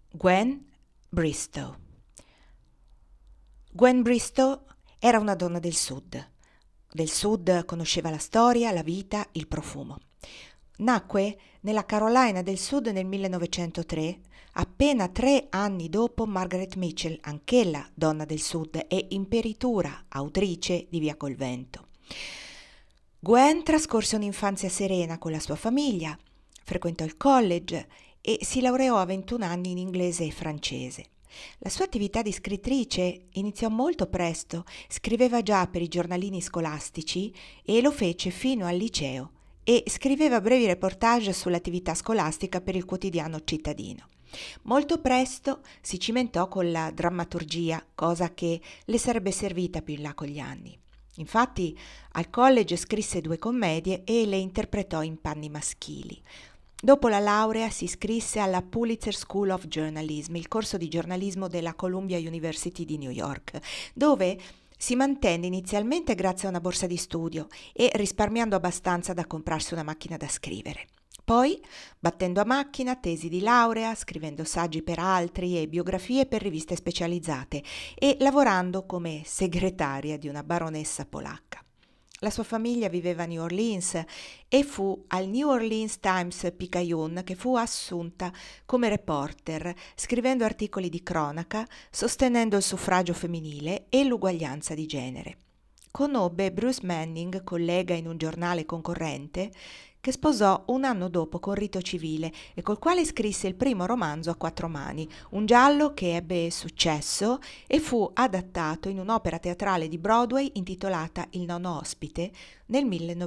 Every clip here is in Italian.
Gwen Bristow. Gwen Bristow era una donna del sud. Del sud conosceva la storia, la vita, il profumo. Nacque nella Carolina del Sud nel 1903, appena 3 anni dopo Margaret Mitchell, anch'ella donna del sud e imperitura, autrice di Via col vento. Gwen trascorse un'infanzia serena con la sua famiglia, frequentò il college e si laureò a 21 anni in inglese e francese. La sua attività di scrittrice iniziò molto presto, scriveva già per i giornalini scolastici e lo fece fino al liceo e scriveva brevi reportage sull'attività scolastica per il quotidiano cittadino. Molto presto si cimentò con la drammaturgia, cosa che le sarebbe servita più in là con gli anni. Infatti al college scrisse 2 commedie e le interpretò in panni maschili. Dopo la laurea si iscrisse alla Pulitzer School of Journalism, il corso di giornalismo della Columbia University di New York, dove si mantenne inizialmente grazie a una borsa di studio e risparmiando abbastanza da comprarsi una macchina da scrivere. Poi, battendo a macchina, tesi di laurea, scrivendo saggi per altri e biografie per riviste specializzate e lavorando come segretaria di una baronessa polacca. La sua famiglia viveva a New Orleans e fu al New Orleans Times-Picayune che fu assunta come reporter, scrivendo articoli di cronaca, sostenendo il suffragio femminile e l'uguaglianza di genere. Conobbe Bruce Manning, collega in un giornale concorrente, che sposò un anno dopo con rito civile e col quale scrisse il primo romanzo a 4 mani, un giallo che ebbe successo e fu adattato in un'opera teatrale di Broadway intitolata Il nono ospite nel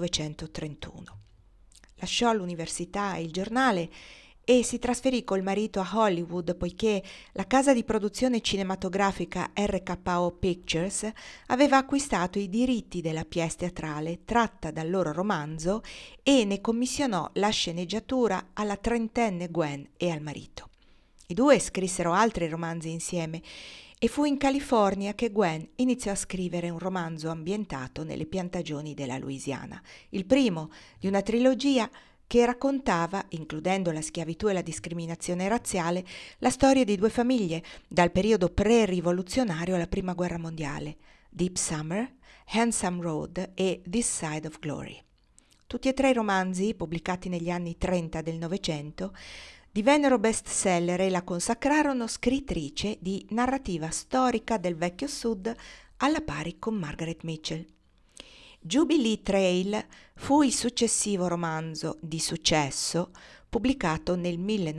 1931. Lasciò l'università e il giornale e si trasferì col marito a Hollywood poiché la casa di produzione cinematografica RKO Pictures aveva acquistato i diritti della pièce teatrale tratta dal loro romanzo e ne commissionò la sceneggiatura alla 30enne Gwen e al marito. I 2 scrissero altri romanzi insieme e fu in California che Gwen iniziò a scrivere un romanzo ambientato nelle piantagioni della Louisiana, il primo di una trilogia che raccontava, includendo la schiavitù e la discriminazione razziale, la storia di 2 famiglie dal periodo pre-rivoluzionario alla Prima Guerra Mondiale, Deep Summer, Handsome Road e This Side of Glory. Tutti e 3 i romanzi, pubblicati negli anni 30 del Novecento, divennero bestseller e la consacrarono scrittrice di narrativa storica del vecchio Sud alla pari con Margaret Mitchell. Jubilee Trail fu il successivo romanzo di successo pubblicato nel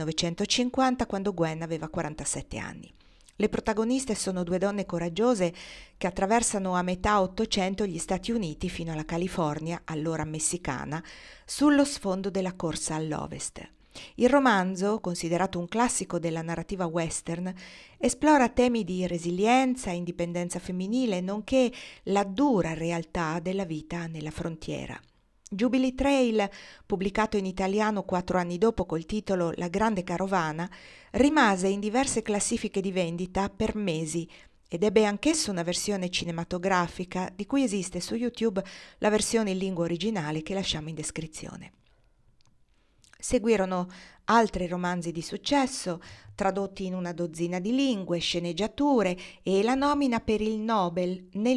1950 quando Gwen aveva 47 anni. Le protagoniste sono 2 donne coraggiose che attraversano a metà Ottocento gli Stati Uniti fino alla California, allora messicana, sullo sfondo della corsa all'ovest. Il romanzo, considerato un classico della narrativa western, esplora temi di resilienza e indipendenza femminile, nonché la dura realtà della vita nella frontiera. Jubilee Trail, pubblicato in italiano 4 anni dopo col titolo La grande carovana, rimase in diverse classifiche di vendita per mesi ed ebbe anch'esso una versione cinematografica di cui esiste su YouTube la versione in lingua originale che lasciamo in descrizione. Seguirono altri romanzi di successo, tradotti in una dozzina di lingue, sceneggiature e la nomina per il Nobel nel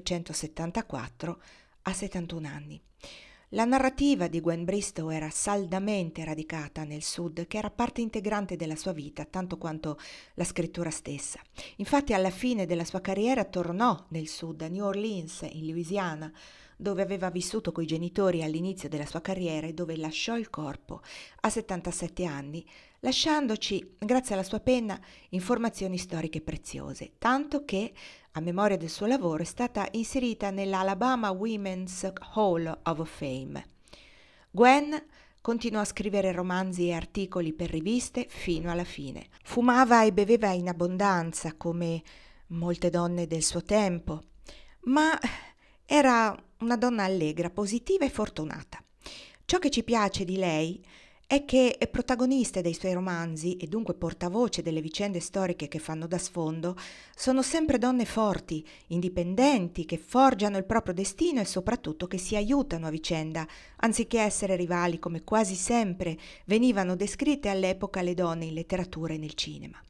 1974 a 71 anni. La narrativa di Gwen Bristow era saldamente radicata nel Sud, che era parte integrante della sua vita, tanto quanto la scrittura stessa. Infatti alla fine della sua carriera tornò nel Sud, a New Orleans, in Louisiana, dove aveva vissuto coi genitori all'inizio della sua carriera e dove lasciò il corpo a 77 anni, lasciandoci, grazie alla sua penna, informazioni storiche preziose, tanto che, a memoria del suo lavoro, è stata inserita nell'Alabama Women's Hall of Fame. Gwen continuò a scrivere romanzi e articoli per riviste fino alla fine. Fumava e beveva in abbondanza, come molte donne del suo tempo, ma era una donna allegra, positiva e fortunata. Ciò che ci piace di lei è che è protagonista dei suoi romanzi e dunque portavoce delle vicende storiche che fanno da sfondo, sono sempre donne forti, indipendenti, che forgiano il proprio destino e soprattutto che si aiutano a vicenda, anziché essere rivali come quasi sempre venivano descritte all'epoca le donne in letteratura e nel cinema.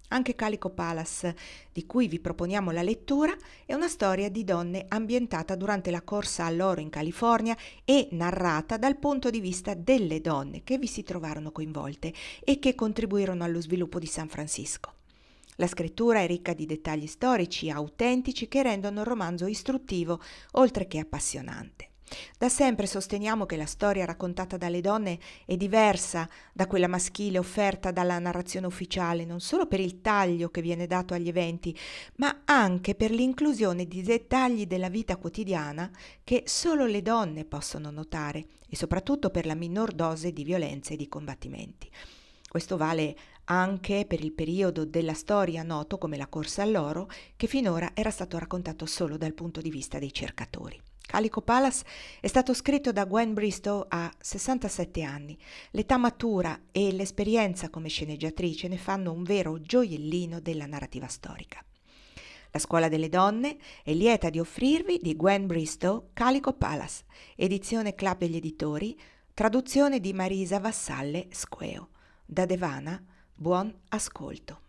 Anche Calico Palace, di cui vi proponiamo la lettura, è una storia di donne ambientata durante la corsa all'oro in California e narrata dal punto di vista delle donne che vi si trovarono coinvolte e che contribuirono allo sviluppo di San Francisco. La scrittura è ricca di dettagli storici autentici che rendono il romanzo istruttivo oltre che appassionante. Da sempre sosteniamo che la storia raccontata dalle donne è diversa da quella maschile offerta dalla narrazione ufficiale, non solo per il taglio che viene dato agli eventi, ma anche per l'inclusione di dettagli della vita quotidiana che solo le donne possono notare e soprattutto per la minor dose di violenza e di combattimenti. Questo vale anche per il periodo della storia noto come la corsa all'oro, che finora era stato raccontato solo dal punto di vista dei cercatori. Calico Palace è stato scritto da Gwen Bristow a 67 anni. L'età matura e l'esperienza come sceneggiatrice ne fanno un vero gioiellino della narrativa storica. La Scuola delle Donne è lieta di offrirvi di Gwen Bristow Calico Palace, edizione Club degli Editori, traduzione di Marisa Vassalle Squeo. Da Devana, buon ascolto.